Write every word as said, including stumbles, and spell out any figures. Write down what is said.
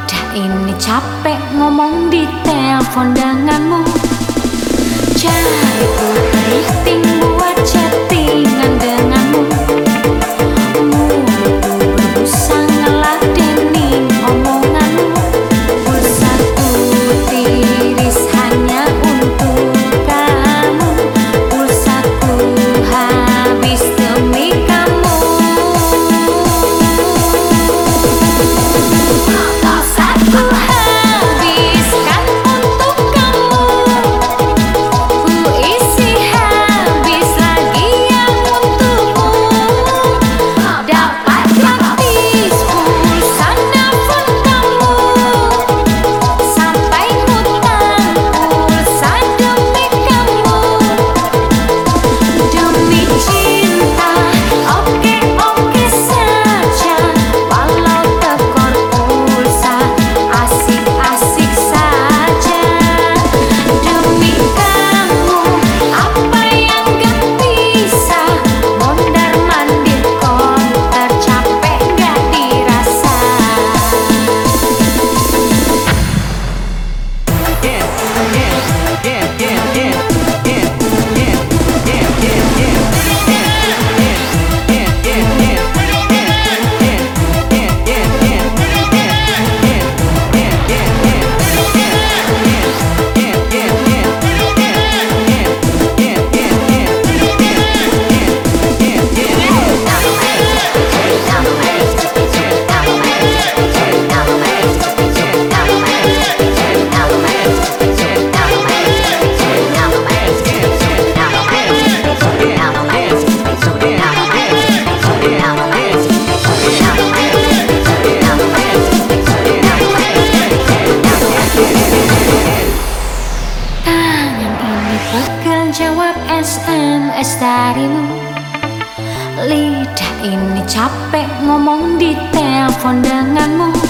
Lidah ini capek ngomong di telepon denganmu. Cari drifting buat chattingan denganmu. Mulutku berbusa ngeladenin omonganmu. Pulsaku tiris hanya untuk kamu. Pulsaku habis demi kamu. Pulsaku habiskan untuk kamu. Ku isi habis lagi yang untukmu. Dapat gratis pulsa nelfon kamu. Sampai ngutang pulsa demi kamu. Demi cinta, oke-oke saja. Walau tekor pulsa, asik-asik saja. Demi kamu, apa yang gak bisa. Mondar-mandir konter, capek gak dirasa. Tangan ini pegel jawab S M S darimu. Lidah ini capek ngomong di telepon denganmu.